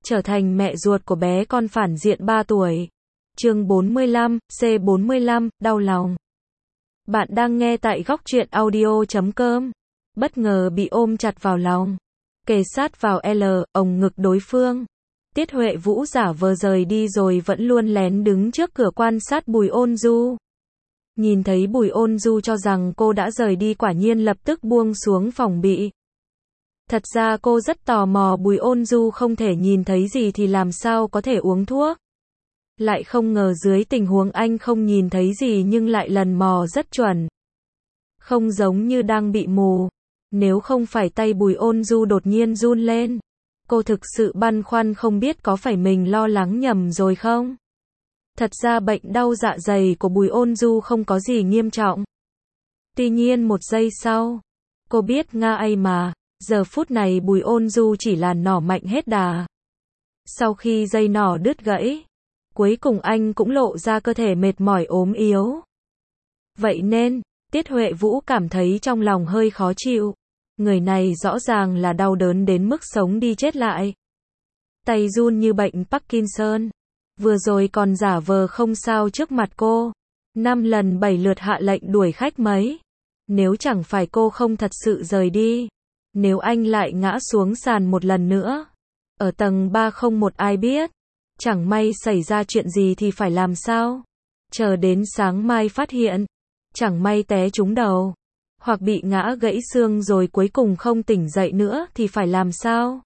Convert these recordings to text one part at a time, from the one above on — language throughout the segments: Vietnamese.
trở thành mẹ ruột của bé con phản diện 3 tuổi. Chương 45, C45, đau lòng. Bạn đang nghe tại góc truyện audio.com. Bất ngờ bị ôm chặt vào lòng, kề sát vào ồng ngực đối phương. Tiết Huệ Vũ giả vờ rời đi rồi vẫn luôn lén đứng trước cửa quan sát Bùi Ôn Du. Nhìn thấy Bùi Ôn Du cho rằng cô đã rời đi, quả nhiên lập tức buông xuống phòng bị. Thật ra cô rất tò mò Bùi Ôn Du không thể nhìn thấy gì thì làm sao có thể uống thuốc. Lại không ngờ dưới tình huống anh không nhìn thấy gì nhưng lại lần mò rất chuẩn. Không giống như đang bị mù. Nếu không phải tay Bùi Ôn Du đột nhiên run lên, cô thực sự băn khoăn không biết có phải mình lo lắng nhầm rồi không. Thật ra bệnh đau dạ dày của Bùi Ôn Du không có gì nghiêm trọng. Tuy nhiên một giây sau, cô biết nga ai mà, giờ phút này Bùi Ôn Du chỉ là nỏ mạnh hết đà. Sau khi dây nỏ đứt gãy, cuối cùng anh cũng lộ ra cơ thể mệt mỏi ốm yếu. Vậy nên, Tiết Huệ Vũ cảm thấy trong lòng hơi khó chịu. Người này rõ ràng là đau đớn đến mức sống đi chết lại. Tay run như bệnh Parkinson. Vừa rồi còn giả vờ không sao trước mặt cô. 5 lần 7 lượt hạ lệnh đuổi khách mấy. Nếu chẳng phải cô không thật sự rời đi. Nếu anh lại ngã xuống sàn một lần nữa. Ở tầng 3 không một ai biết. Chẳng may xảy ra chuyện gì thì phải làm sao? Chờ đến sáng mai phát hiện. Chẳng may té trúng đầu. Hoặc bị ngã gãy xương rồi cuối cùng không tỉnh dậy nữa thì phải làm sao?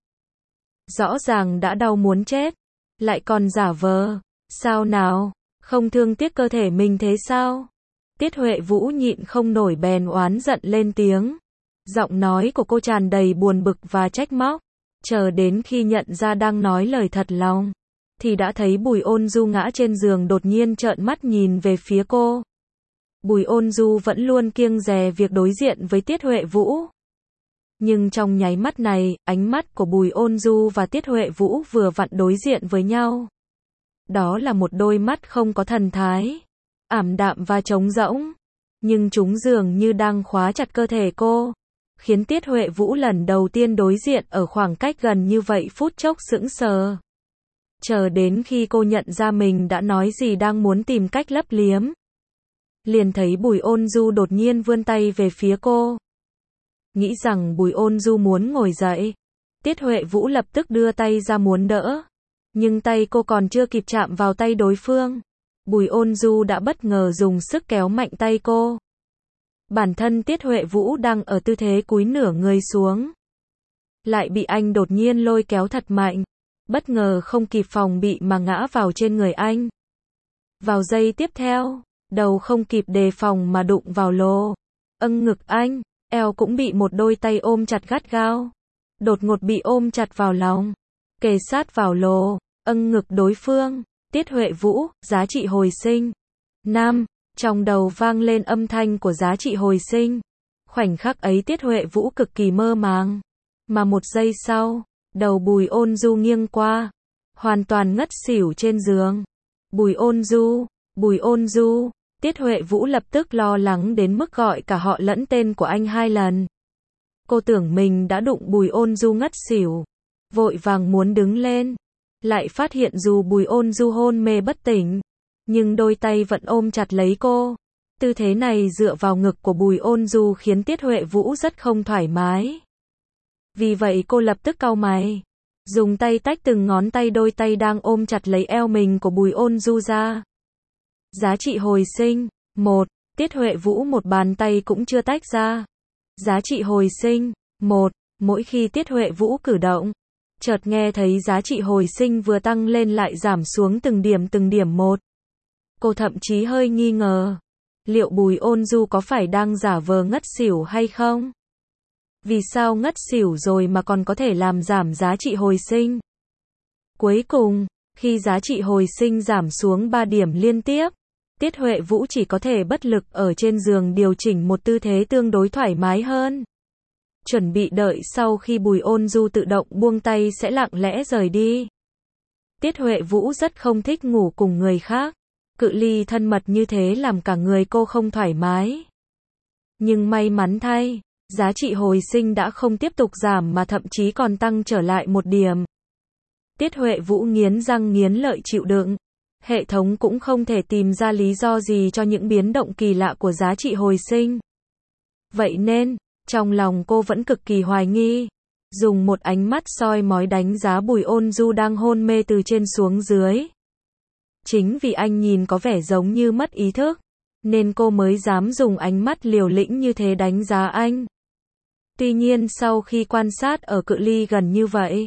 Rõ ràng đã đau muốn chết. Lại còn giả vờ. Sao nào? Không thương tiếc cơ thể mình thế sao? Tiết Huệ Vũ nhịn không nổi bèn oán giận lên tiếng. Giọng nói của cô tràn đầy buồn bực và trách móc. Chờ đến khi nhận ra đang nói lời thật lòng, thì đã thấy Bùi Ôn Du ngã trên giường đột nhiên trợn mắt nhìn về phía cô. Bùi Ôn Du vẫn luôn kiêng dè việc đối diện với Tiết Huệ Vũ. Nhưng trong nháy mắt này, ánh mắt của Bùi Ôn Du và Tiết Huệ Vũ vừa vặn đối diện với nhau. Đó là một đôi mắt không có thần thái, ảm đạm và trống rỗng. Nhưng chúng dường như đang khóa chặt cơ thể cô, khiến Tiết Huệ Vũ lần đầu tiên đối diện ở khoảng cách gần như vậy phút chốc sững sờ. Chờ đến khi cô nhận ra mình đã nói gì đang muốn tìm cách lấp liếm. Liền thấy Bùi Ôn Du đột nhiên vươn tay về phía cô. Nghĩ rằng Bùi Ôn Du muốn ngồi dậy. Tiết Huệ Vũ lập tức đưa tay ra muốn đỡ. Nhưng tay cô còn chưa kịp chạm vào tay đối phương. Bùi Ôn Du đã bất ngờ dùng sức kéo mạnh tay cô. Bản thân Tiết Huệ Vũ đang ở tư thế cúi nửa người xuống. Lại bị anh đột nhiên lôi kéo thật mạnh. Bất ngờ không kịp phòng bị mà ngã vào trên người anh. Vào giây tiếp theo, đầu không kịp đề phòng mà đụng vào ngực anh, eo cũng bị một đôi tay ôm chặt gắt gao. Đột ngột bị ôm chặt vào lòng, kề sát vào ngực đối phương. Tiết Huệ Vũ, giá trị hồi sinh. Trong đầu vang lên âm thanh của giá trị hồi sinh. Khoảnh khắc ấy Tiết Huệ Vũ cực kỳ mơ màng. Mà một giây sau, đầu Bùi Ôn Du nghiêng qua, hoàn toàn ngất xỉu trên giường. Bùi Ôn Du, Tiết Huệ Vũ lập tức lo lắng đến mức gọi cả họ lẫn tên của anh 2 lần. Cô tưởng mình đã đụng Bùi Ôn Du ngất xỉu, vội vàng muốn đứng lên, lại phát hiện dù Bùi Ôn Du hôn mê bất tỉnh, nhưng đôi tay vẫn ôm chặt lấy cô. Tư thế này dựa vào ngực của Bùi Ôn Du khiến Tiết Huệ Vũ rất không thoải mái. Vì vậy cô lập tức cau mày, dùng tay tách từng ngón tay đôi tay đang ôm chặt lấy eo mình của Bùi Ôn Du ra. Giá trị hồi sinh. 1. Tiết Huệ Vũ một bàn tay cũng chưa tách ra. Giá trị hồi sinh. 1. Mỗi khi Tiết Huệ Vũ cử động, chợt nghe thấy giá trị hồi sinh vừa tăng lên lại giảm xuống từng điểm một. Cô thậm chí hơi nghi ngờ. Liệu Bùi Ôn Du có phải đang giả vờ ngất xỉu hay không? Vì sao ngất xỉu rồi mà còn có thể làm giảm giá trị hồi sinh? Cuối cùng, khi giá trị hồi sinh giảm xuống 3 điểm liên tiếp, Tiết Huệ Vũ chỉ có thể bất lực ở trên giường điều chỉnh một tư thế tương đối thoải mái hơn. Chuẩn bị đợi sau khi Bùi Ôn Du tự động buông tay sẽ lặng lẽ rời đi. Tiết Huệ Vũ rất không thích ngủ cùng người khác. Cự ly thân mật như thế làm cả người cô không thoải mái. Nhưng may mắn thay, giá trị hồi sinh đã không tiếp tục giảm mà thậm chí còn tăng trở lại 1 điểm. Tiết Huệ Vũ nghiến răng nghiến lợi chịu đựng. Hệ thống cũng không thể tìm ra lý do gì cho những biến động kỳ lạ của giá trị hồi sinh. Vậy nên, trong lòng cô vẫn cực kỳ hoài nghi. Dùng một ánh mắt soi mói đánh giá Bùi Ôn Du đang hôn mê từ trên xuống dưới. Chính vì anh nhìn có vẻ giống như mất ý thức, nên cô mới dám dùng ánh mắt liều lĩnh như thế đánh giá anh. Tuy nhiên sau khi quan sát ở cự ly gần như vậy,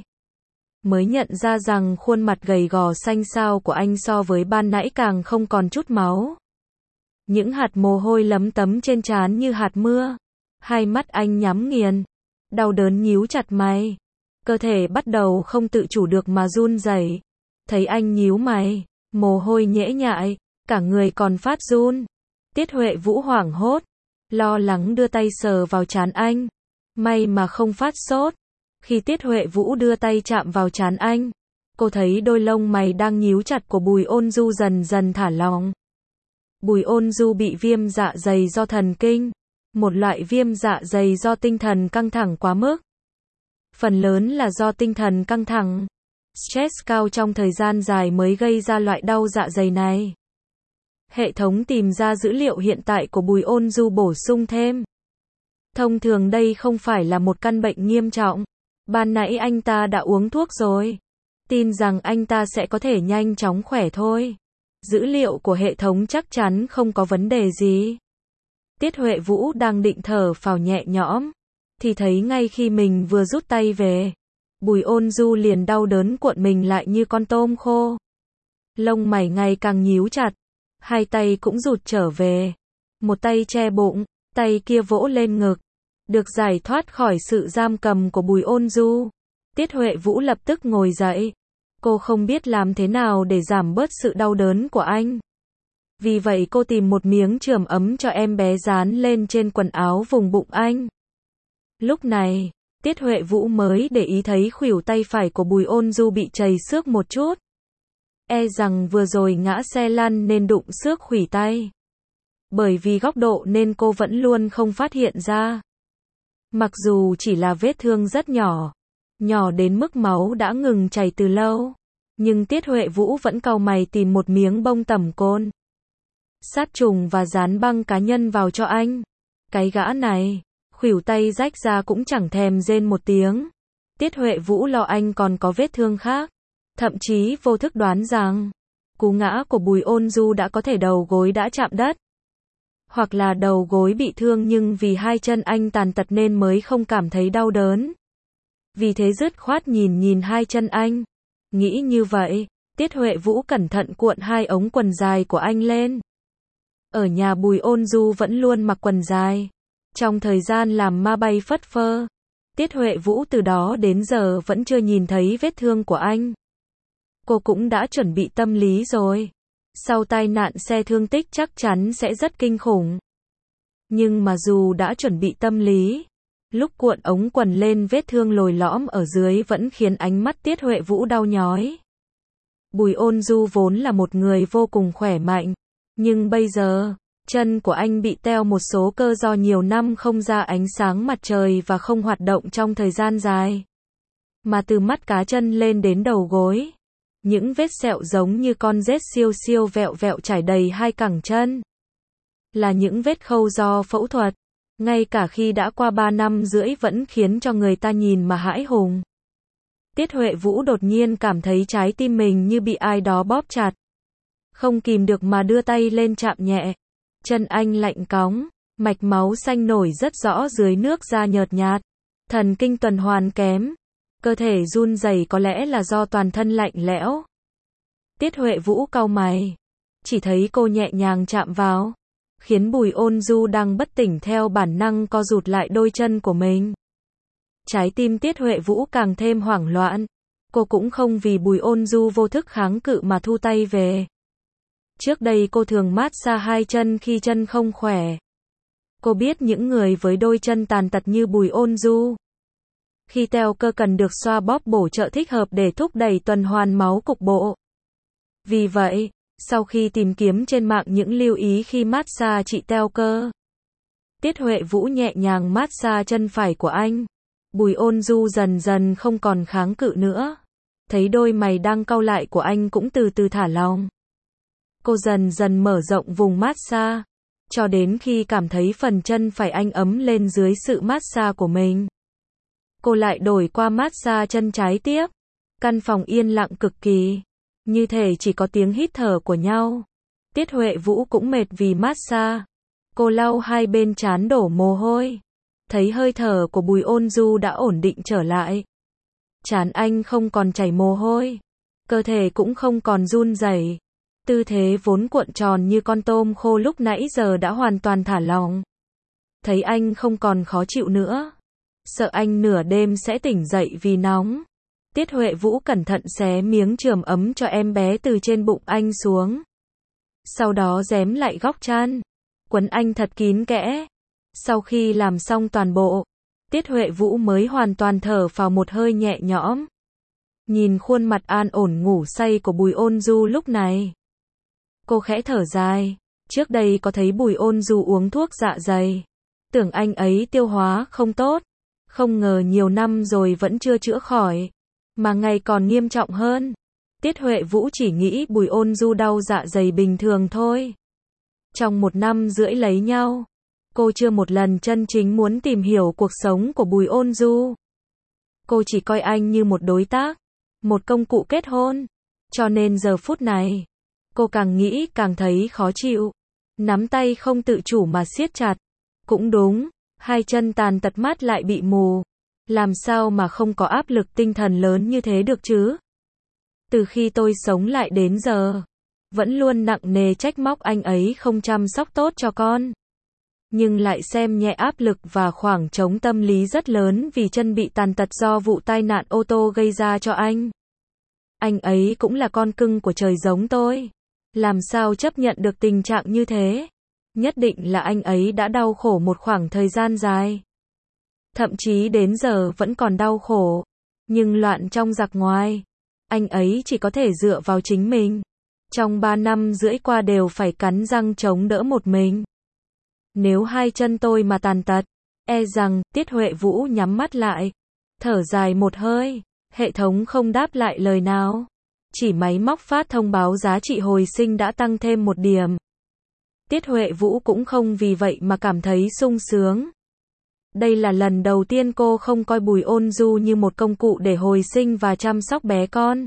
mới nhận ra rằng khuôn mặt gầy gò xanh xao của anh so với ban nãy càng không còn chút máu. Những hạt mồ hôi lấm tấm trên trán như hạt mưa. Hai mắt anh nhắm nghiền. Đau đớn nhíu chặt mày. Cơ thể bắt đầu không tự chủ được mà run rẩy. Thấy anh nhíu mày, mồ hôi nhễ nhại, cả người còn phát run. Tiết Huệ Vũ hoảng hốt, lo lắng đưa tay sờ vào trán anh. May mà không phát sốt. Khi Tiết Huệ Vũ đưa tay chạm vào trán anh, cô thấy đôi lông mày đang nhíu chặt của Bùi Ôn Du dần dần thả lỏng. Bùi Ôn Du bị viêm dạ dày do thần kinh, một loại viêm dạ dày do tinh thần căng thẳng quá mức. Phần lớn là do tinh thần căng thẳng, stress cao trong thời gian dài mới gây ra loại đau dạ dày này. Hệ thống tìm ra dữ liệu hiện tại của Bùi Ôn Du bổ sung thêm. Thông thường đây không phải là một căn bệnh nghiêm trọng. Ban nãy anh ta đã uống thuốc rồi. Tin rằng anh ta sẽ có thể nhanh chóng khỏe thôi. Dữ liệu của hệ thống chắc chắn không có vấn đề gì. Tiết Huệ Vũ đang định thở phào nhẹ nhõm, thì thấy ngay khi mình vừa rút tay về, Bùi Ôn Du liền đau đớn cuộn mình lại như con tôm khô. Lông mày ngày càng nhíu chặt, hai tay cũng rụt trở về. Một tay che bụng, tay kia vỗ lên ngực. Được giải thoát khỏi sự giam cầm của Bùi Ôn Du, Tiết Huệ Vũ lập tức ngồi dậy. Cô không biết làm thế nào để giảm bớt sự đau đớn của anh. Vì vậy cô tìm một miếng chườm ấm cho em bé dán lên trên quần áo vùng bụng anh. Lúc này, Tiết Huệ Vũ mới để ý thấy khuỷu tay phải của Bùi Ôn Du bị trầy xước một chút. E rằng vừa rồi ngã xe lăn nên đụng xước khuỷu tay. Bởi vì góc độ nên cô vẫn luôn không phát hiện ra. Mặc dù chỉ là vết thương rất nhỏ, nhỏ đến mức máu đã ngừng chảy từ lâu, nhưng Tiết Huệ Vũ vẫn cau mày tìm một miếng bông tẩm côn, sát trùng và dán băng cá nhân vào cho anh. Cái gã này, khuỷu tay rách ra cũng chẳng thèm rên một tiếng. Tiết Huệ Vũ lo anh còn có vết thương khác, thậm chí vô thức đoán rằng cú ngã của Bùi Ôn Du đã có thể đầu gối đã chạm đất. Hoặc là đầu gối bị thương nhưng vì hai chân anh tàn tật nên mới không cảm thấy đau đớn. Vì thế dứt khoát nhìn hai chân anh. Nghĩ như vậy, Tiết Huệ Vũ cẩn thận cuộn hai ống quần dài của anh lên. Ở nhà Bùi Ôn Du vẫn luôn mặc quần dài. Trong thời gian làm ma bay phất phơ, Tiết Huệ Vũ từ đó đến giờ vẫn chưa nhìn thấy vết thương của anh. Cô cũng đã chuẩn bị tâm lý rồi. Sau tai nạn xe thương tích chắc chắn sẽ rất kinh khủng. Nhưng mà dù đã chuẩn bị tâm lý, lúc cuộn ống quần lên vết thương lồi lõm ở dưới vẫn khiến ánh mắt Tiết Huệ Vũ đau nhói. Bùi Ôn Du vốn là một người vô cùng khỏe mạnh, nhưng bây giờ, chân của anh bị teo một số cơ do nhiều năm không ra ánh sáng mặt trời và không hoạt động trong thời gian dài. Mà từ mắt cá chân lên đến đầu gối, những vết sẹo giống như con rết siêu vẹo vẹo trải đầy hai cẳng chân. Là những vết khâu do phẫu thuật, ngay cả khi đã qua 3 năm rưỡi vẫn khiến cho người ta nhìn mà hãi hùng. Tiết Huệ Vũ đột nhiên cảm thấy trái tim mình như bị ai đó bóp chặt. Không kìm được mà đưa tay lên chạm nhẹ. Chân anh lạnh cóng, mạch máu xanh nổi rất rõ dưới nước da nhợt nhạt. Thần kinh tuần hoàn kém. Cơ thể run rẩy có lẽ là do toàn thân lạnh lẽo. Tiết Huệ Vũ cau mày. Chỉ thấy cô nhẹ nhàng chạm vào, khiến Bùi Ôn Du đang bất tỉnh theo bản năng co rụt lại đôi chân của mình. Trái tim Tiết Huệ Vũ càng thêm hoảng loạn. Cô cũng không vì Bùi Ôn Du vô thức kháng cự mà thu tay về. Trước đây cô thường massage hai chân khi chân không khỏe. Cô biết những người với đôi chân tàn tật như Bùi Ôn Du, khi teo cơ cần được xoa bóp bổ trợ thích hợp để thúc đẩy tuần hoàn máu cục bộ. Vì vậy, sau khi tìm kiếm trên mạng những lưu ý khi massage trị teo cơ, Tiết Huệ Vũ nhẹ nhàng massage chân phải của anh. Bùi Ôn Du dần dần không còn kháng cự nữa. thấy đôi mày đang cau lại của anh cũng từ từ thả lỏng. Cô dần dần mở rộng vùng massage, cho đến khi cảm thấy phần chân phải anh ấm lên dưới sự massage của mình. Cô lại đổi qua massage chân trái tiếp. Căn phòng yên lặng cực kỳ, như thể chỉ có tiếng hít thở của nhau. Tiết Huệ Vũ cũng mệt vì massage. Cô lau hai bên trán đổ mồ hôi. Thấy hơi thở của Bùi Ôn Du đã ổn định trở lại. Trán anh không còn chảy mồ hôi. Cơ thể cũng không còn run rẩy. Tư thế vốn cuộn tròn như con tôm khô lúc nãy giờ đã hoàn toàn thả lỏng. Thấy anh không còn khó chịu nữa. Sợ anh nửa đêm sẽ tỉnh dậy vì nóng. Tiết Huệ Vũ cẩn thận xé miếng chườm ấm cho em bé từ trên bụng anh xuống. Sau đó rém lại góc chăn. Quấn anh thật kín kẽ. Sau khi làm xong toàn bộ, Tiết Huệ Vũ mới hoàn toàn thở phào một hơi nhẹ nhõm. Nhìn khuôn mặt an ổn ngủ say của Bùi Ôn Du lúc này. Cô khẽ thở dài. Trước đây có thấy Bùi Ôn Du uống thuốc dạ dày. Tưởng anh ấy tiêu hóa không tốt. Không ngờ nhiều năm rồi vẫn chưa chữa khỏi. Mà ngày còn nghiêm trọng hơn. Tiết Huệ Vũ chỉ nghĩ Bùi Ôn Du đau dạ dày bình thường thôi. Trong 1 năm rưỡi lấy nhau, cô chưa một lần chân chính muốn tìm hiểu cuộc sống của Bùi Ôn Du. Cô chỉ coi anh như một đối tác, một công cụ kết hôn. Cho nên giờ phút này, cô càng nghĩ càng thấy khó chịu. Nắm tay không tự chủ mà siết chặt. Cũng đúng, hai chân tàn tật mắt lại bị mù. Làm sao mà không có áp lực tinh thần lớn như thế được chứ? Từ khi tôi sống lại đến giờ, vẫn luôn nặng nề trách móc anh ấy không chăm sóc tốt cho con. Nhưng lại xem nhẹ áp lực và khoảng trống tâm lý rất lớn vì chân bị tàn tật do vụ tai nạn ô tô gây ra cho anh. Anh ấy cũng là con cưng của trời giống tôi. Làm sao chấp nhận được tình trạng như thế? Nhất định là anh ấy đã đau khổ một khoảng thời gian dài. Thậm chí đến giờ vẫn còn đau khổ. Nhưng loạn trong giặc ngoài. Anh ấy chỉ có thể dựa vào chính mình. Trong 3 năm rưỡi qua đều phải cắn răng chống đỡ một mình. Nếu hai chân tôi mà tàn tật, e rằng, Tiết Huệ Vũ nhắm mắt lại. Thở dài một hơi, hệ thống không đáp lại lời nào. Chỉ máy móc phát thông báo giá trị hồi sinh đã tăng thêm 1 điểm. Tiết Huệ Vũ cũng không vì vậy mà cảm thấy sung sướng. Đây là lần đầu tiên cô không coi Bùi Ôn Du như một công cụ để hồi sinh và chăm sóc bé con.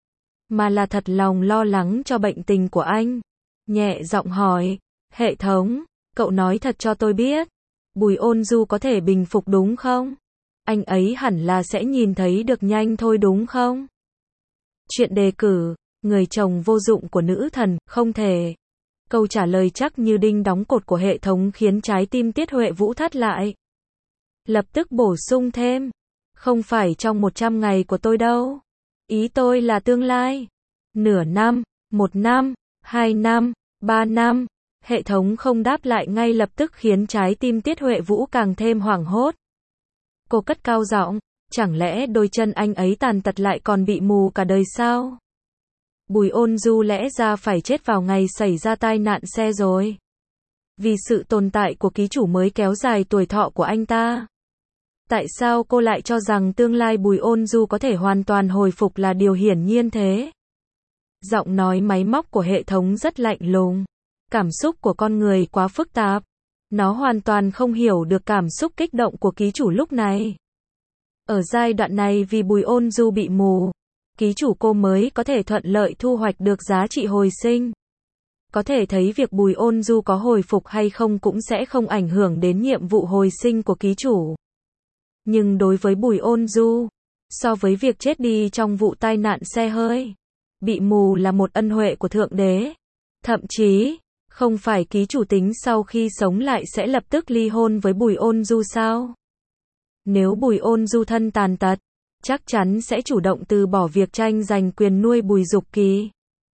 Mà là thật lòng lo lắng cho bệnh tình của anh. Nhẹ giọng hỏi, hệ thống, cậu nói thật cho tôi biết. Bùi Ôn Du có thể bình phục đúng không? Anh ấy hẳn là sẽ nhìn thấy được nhanh thôi đúng không? Chuyện đề cử, người chồng vô dụng của nữ thần, không thể. Câu trả lời chắc như đinh đóng cột của hệ thống khiến trái tim Tiết Huệ Vũ thắt lại. Lập tức bổ sung thêm. Không phải trong 100 ngày của tôi đâu. Ý tôi là tương lai. Nửa năm, 1 năm, 2 năm, 3 năm. Hệ thống không đáp lại ngay lập tức khiến trái tim Tiết Huệ Vũ càng thêm hoảng hốt. Cô cất cao giọng, chẳng lẽ đôi chân anh ấy tàn tật lại còn bị mù cả đời sao? Bùi Ôn Du lẽ ra phải chết vào ngày xảy ra tai nạn xe rồi. Vì sự tồn tại của ký chủ mới kéo dài tuổi thọ của anh ta. Tại sao cô lại cho rằng tương lai Bùi Ôn Du có thể hoàn toàn hồi phục là điều hiển nhiên thế? Giọng nói máy móc của hệ thống rất lạnh lùng. Cảm xúc của con người quá phức tạp. Nó hoàn toàn không hiểu được cảm xúc kích động của ký chủ lúc này. Ở giai đoạn này vì Bùi Ôn Du bị mù, ký chủ cô mới có thể thuận lợi thu hoạch được giá trị hồi sinh. Có thể thấy việc Bùi Ôn Du có hồi phục hay không cũng sẽ không ảnh hưởng đến nhiệm vụ hồi sinh của ký chủ. Nhưng đối với Bùi Ôn Du, so với việc chết đi trong vụ tai nạn xe hơi, bị mù là một ân huệ của Thượng Đế. Thậm chí, không phải ký chủ tính sau khi sống lại sẽ lập tức ly hôn với Bùi Ôn Du sao? Nếu Bùi Ôn Du thân tàn tật, chắc chắn sẽ chủ động từ bỏ việc tranh giành quyền nuôi Bùi Dục Kỳ.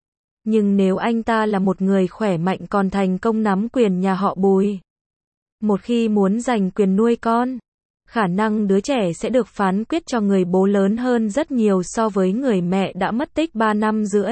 Nhưng nếu anh ta là một người khỏe mạnh còn thành công nắm quyền nhà họ Bùi, một khi muốn giành quyền nuôi con, khả năng đứa trẻ sẽ được phán quyết cho người bố lớn hơn rất nhiều so với người mẹ đã mất tích 3 năm rưỡi.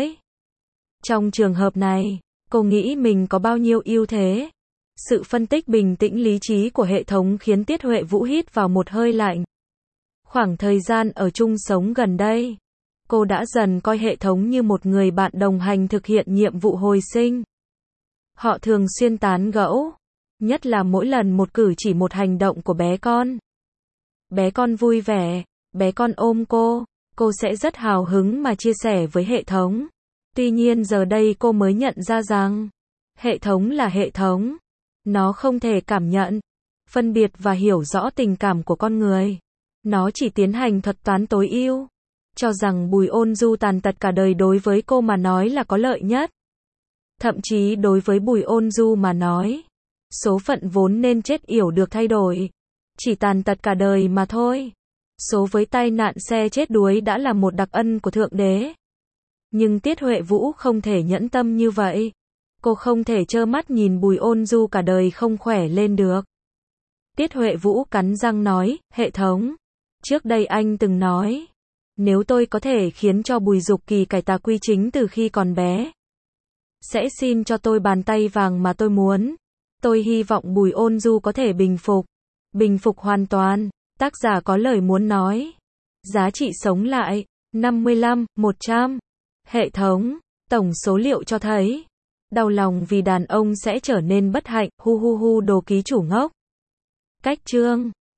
Trong trường hợp này, cô nghĩ mình có bao nhiêu ưu thế? Sự phân tích bình tĩnh lý trí của hệ thống khiến Tiết Huệ Vũ hít vào một hơi lạnh. Khoảng thời gian ở chung sống gần đây, Cô đã dần coi hệ thống như một người bạn đồng hành thực hiện nhiệm vụ hồi sinh. Họ thường xuyên tán gẫu, nhất là mỗi lần một cử chỉ một hành động của bé con. Bé con vui vẻ, bé con ôm cô sẽ rất hào hứng mà chia sẻ với hệ thống. Tuy nhiên giờ đây cô mới nhận ra rằng, hệ thống là hệ thống. Nó không thể cảm nhận, phân biệt và hiểu rõ tình cảm của con người. Nó chỉ tiến hành thuật toán tối ưu. Cho rằng Bùi Ôn Du tàn tật cả đời đối với cô mà nói là có lợi nhất. Thậm chí đối với Bùi Ôn Du mà nói, số phận vốn nên chết yểu được thay đổi. Chỉ tàn tật cả đời mà thôi. Số với tai nạn xe chết đuối đã là một đặc ân của Thượng Đế. Nhưng Tiết Huệ Vũ không thể nhẫn tâm như vậy. Cô không thể trơ mắt nhìn Bùi Ôn Du cả đời không khỏe lên được. Tiết Huệ Vũ cắn răng nói, hệ thống. Trước đây anh từng nói, nếu tôi có thể khiến cho Bùi Dục Kỳ cải tà quy chính từ khi còn bé, sẽ xin cho tôi bàn tay vàng mà tôi muốn. Tôi hy vọng Bùi Ôn Du có thể bình phục hoàn toàn. Tác giả có lời muốn nói. Giá trị sống lại, 55, 100. Hệ thống, tổng số liệu cho thấy, đau lòng vì đàn ông sẽ trở nên bất hạnh, hu hu hu đồ ký chủ ngốc. Cách chương